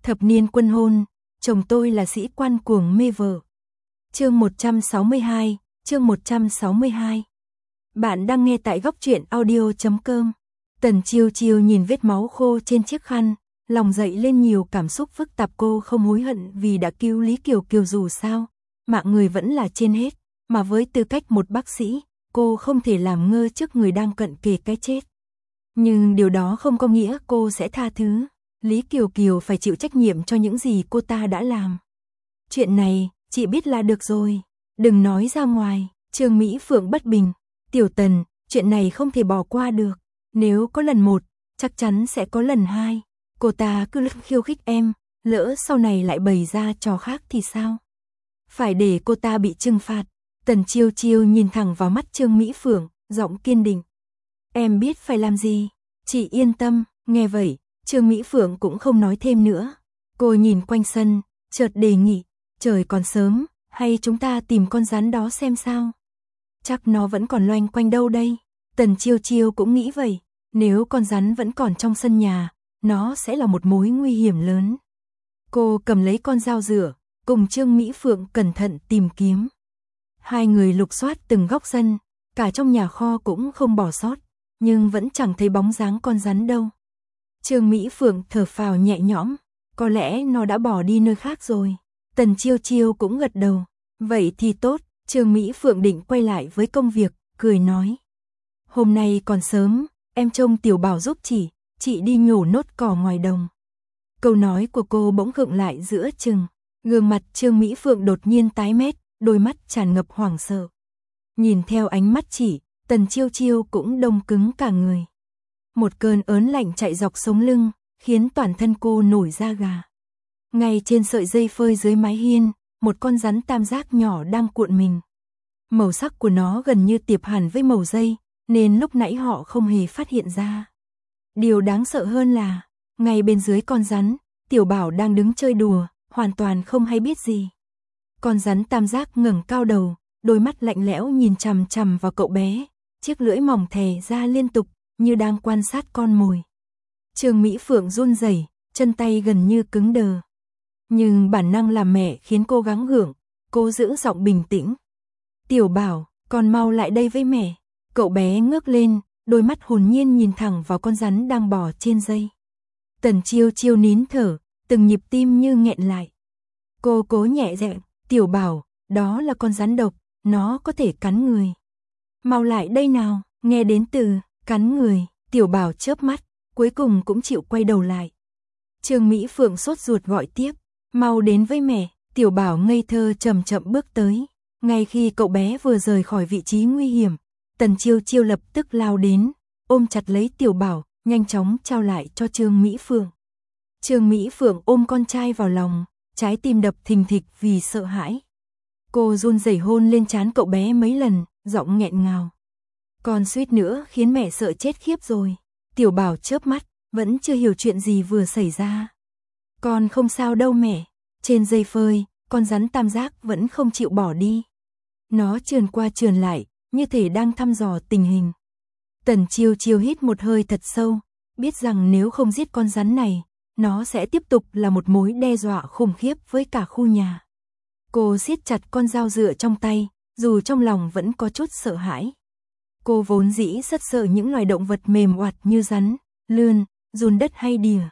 Thập niên quân hôn, chồng tôi là sĩ quan cuồng mê vợ. Chương 162, chương 162. Bạn đang nghe tại góc truyện audio.com. Tần Chiêu Chiêu nhìn vết máu khô trên chiếc khăn, lòng dậy lên nhiều cảm xúc phức tạp. Cô không hối hận vì đã cứu Lý Kiều Kiều, dù sao, mạng người vẫn là trên hết, mà với tư cách một bác sĩ, cô không thể làm ngơ trước người đang cận kề cái chết. Nhưng điều đó không có nghĩa cô sẽ tha thứ. Lý Kiều Kiều phải chịu trách nhiệm cho những gì cô ta đã làm. Chuyện này, chị biết là được rồi, đừng nói ra ngoài. Trương Mỹ Phượng bất bình. Tiểu Tần, chuyện này không thể bỏ qua được. Nếu có lần một, chắc chắn sẽ có lần hai. Cô ta cứ khiêu khích em, lỡ sau này lại bày ra trò khác thì sao? Phải để cô ta bị trừng phạt. Tần Chiêu Chiêu nhìn thẳng vào mắt Trương Mỹ Phượng, giọng kiên định. Em biết phải làm gì, chị yên tâm. Nghe vậy, Trương Mỹ Phượng cũng không nói thêm nữa. Cô nhìn quanh sân, chợt đề nghị, trời còn sớm, hay chúng ta tìm con rắn đó xem sao? Chắc nó vẫn còn loanh quanh đâu đây. Tần Chiêu Chiêu cũng nghĩ vậy, nếu con rắn vẫn còn trong sân nhà, nó sẽ là một mối nguy hiểm lớn. Cô cầm lấy con dao rửa, cùng Trương Mỹ Phượng cẩn thận tìm kiếm. Hai người lục soát từng góc sân, cả trong nhà kho cũng không bỏ sót, nhưng vẫn chẳng thấy bóng dáng con rắn đâu. Trương Mỹ Phượng thở phào nhẹ nhõm, có lẽ nó đã bỏ đi nơi khác rồi. Tần Chiêu Chiêu cũng gật đầu, vậy thì tốt. Trương Mỹ Phượng định quay lại với công việc, cười nói. Hôm nay còn sớm, em trông Tiểu Bảo giúp chị đi nhổ nốt cỏ ngoài đồng. Câu nói của cô bỗng khựng lại giữa chừng, gương mặt Trương Mỹ Phượng đột nhiên tái mét, đôi mắt tràn ngập hoảng sợ. Nhìn theo ánh mắt chị, Tần Chiêu Chiêu cũng đông cứng cả người. Một cơn ớn lạnh chạy dọc sống lưng, khiến toàn thân cô nổi da gà. Ngay trên sợi dây phơi dưới mái hiên, một con rắn tam giác nhỏ đang cuộn mình. Màu sắc của nó gần như tiệp hẳn với màu dây, nên lúc nãy họ không hề phát hiện ra. Điều đáng sợ hơn là, ngay bên dưới con rắn, Tiểu Bảo đang đứng chơi đùa, hoàn toàn không hay biết gì. Con rắn tam giác ngẩng cao đầu, đôi mắt lạnh lẽo nhìn chằm chằm vào cậu bé, chiếc lưỡi mỏng thè ra liên tục, như đang quan sát con mồi. Trương Mỹ Phượng run rẩy, chân tay gần như cứng đờ. Nhưng bản năng làm mẹ khiến cô gắng gượng, cô giữ giọng bình tĩnh. Tiểu Bảo, con mau lại đây với mẹ. Cậu bé ngước lên, đôi mắt hồn nhiên nhìn thẳng vào con rắn đang bò trên dây. Tần Chiêu Chiêu nín thở, từng nhịp tim như nghẹn lại. Cô cố nhẹ giọng, Tiểu Bảo, đó là con rắn độc, nó có thể cắn người. Mau lại đây nào. Nghe đến từ cắn người, Tiểu Bảo chớp mắt, cuối cùng cũng chịu quay đầu lại. Trương Mỹ Phượng sốt ruột gọi tiếp, mau đến với mẹ. Tiểu Bảo ngây thơ chậm chậm bước tới. Ngay khi cậu bé vừa rời khỏi vị trí nguy hiểm, Tần Chiêu Chiêu lập tức lao đến, ôm chặt lấy Tiểu Bảo, nhanh chóng trao lại cho Trương Mỹ Phượng. Trương Mỹ Phượng ôm con trai vào lòng, trái tim đập thình thịch vì sợ hãi. Cô run rẩy hôn lên trán cậu bé mấy lần, giọng nghẹn ngào. Con suýt nữa khiến mẹ sợ chết khiếp rồi. Tiểu Bảo chớp mắt, vẫn chưa hiểu chuyện gì vừa xảy ra. Con không sao đâu mẹ. Trên dây phơi, con rắn tam giác vẫn không chịu bỏ đi. Nó trườn qua trườn lại, như thể đang thăm dò tình hình. Tần Chiêu Chiêu hít một hơi thật sâu, biết rằng nếu không giết con rắn này, nó sẽ tiếp tục là một mối đe dọa khủng khiếp với cả khu nhà. Cô siết chặt con dao dựa trong tay, dù trong lòng vẫn có chút sợ hãi. Cô vốn dĩ rất sợ những loài động vật mềm oặt như rắn, lươn, giun đất hay đỉa.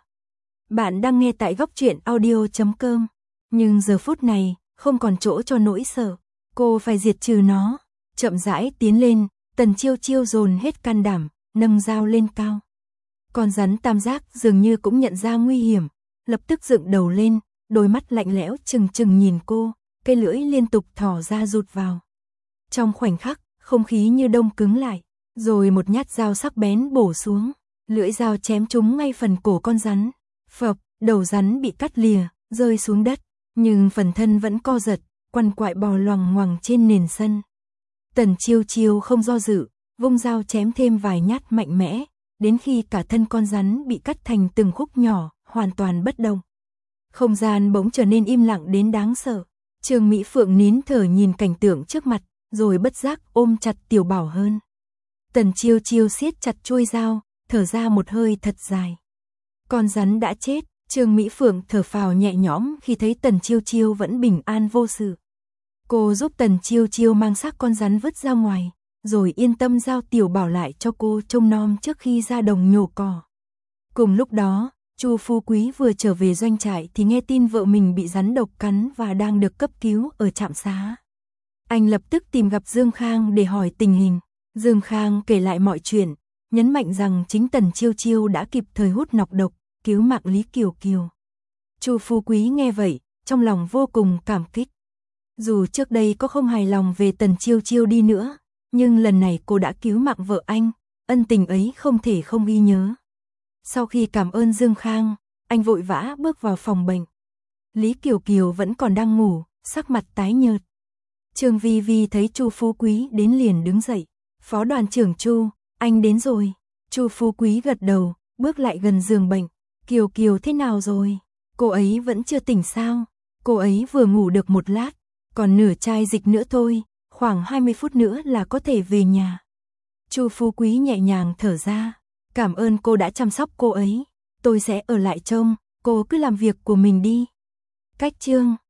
Bạn đang nghe tại góc truyện audio.com. Nhưng giờ phút này, không còn chỗ cho nỗi sợ. Cô phải diệt trừ nó. Chậm rãi tiến lên, Tần Chiêu Chiêu dồn hết can đảm, nâng dao lên cao. Con rắn tam giác dường như cũng nhận ra nguy hiểm, lập tức dựng đầu lên, đôi mắt lạnh lẽo trừng trừng nhìn cô, cây lưỡi liên tục thò ra rụt vào. Trong khoảnh khắc, không khí như đông cứng lại, rồi một nhát dao sắc bén bổ xuống, lưỡi dao chém trúng ngay phần cổ con rắn. Phập, đầu rắn bị cắt lìa, rơi xuống đất, nhưng phần thân vẫn co giật, quằn quại bò loằng ngoằng trên nền sân. Tần Chiêu Chiêu không do dự, vung dao chém thêm vài nhát mạnh mẽ, đến khi cả thân con rắn bị cắt thành từng khúc nhỏ, hoàn toàn bất động. Không gian bỗng trở nên im lặng đến đáng sợ. Trương Mỹ Phượng nín thở nhìn cảnh tượng trước mặt, rồi bất giác ôm chặt Tiểu Bảo hơn. Tần Chiêu Chiêu siết chặt chuôi dao, thở ra một hơi thật dài. Con rắn đã chết, Trương Mỹ Phượng thở phào nhẹ nhõm khi thấy Tần Chiêu Chiêu vẫn bình an vô sự. Cô giúp Tần Chiêu Chiêu mang xác con rắn vứt ra ngoài, rồi yên tâm giao Tiểu Bảo lại cho cô trông nom trước khi ra đồng nhổ cỏ. Cùng lúc đó, Chu Phú Quý vừa trở về doanh trại thì nghe tin vợ mình bị rắn độc cắn và đang được cấp cứu ở trạm xá. Anh lập tức tìm gặp Dương Khang để hỏi tình hình. Dương Khang kể lại mọi chuyện, nhấn mạnh rằng chính Tần Chiêu Chiêu đã kịp thời hút nọc độc, cứu mạng Lý Kiều Kiều. Chu Phú Quý nghe vậy, trong lòng vô cùng cảm kích. Dù trước đây có không hài lòng về Tần Chiêu Chiêu đi nữa, nhưng lần này cô đã cứu mạng vợ anh, ân tình ấy không thể không ghi nhớ. Sau khi cảm ơn Dương Khang, anh vội vã bước vào phòng bệnh. Lý Kiều Kiều vẫn còn đang ngủ, sắc mặt tái nhợt. Trương Vi Vi thấy Chu Phú Quý đến liền đứng dậy. Phó đoàn trưởng Chu, anh đến rồi. Chu Phú Quý gật đầu, bước lại gần giường bệnh. Kiều Kiều thế nào rồi? Cô ấy vẫn chưa tỉnh sao? Cô ấy vừa ngủ được một lát, còn nửa chai dịch nữa thôi, khoảng 20 phút nữa là có thể về nhà. Chu Phú Quý nhẹ nhàng thở ra. Cảm ơn cô đã chăm sóc cô ấy. Tôi sẽ ở lại trông, cô cứ làm việc của mình đi. Cách chương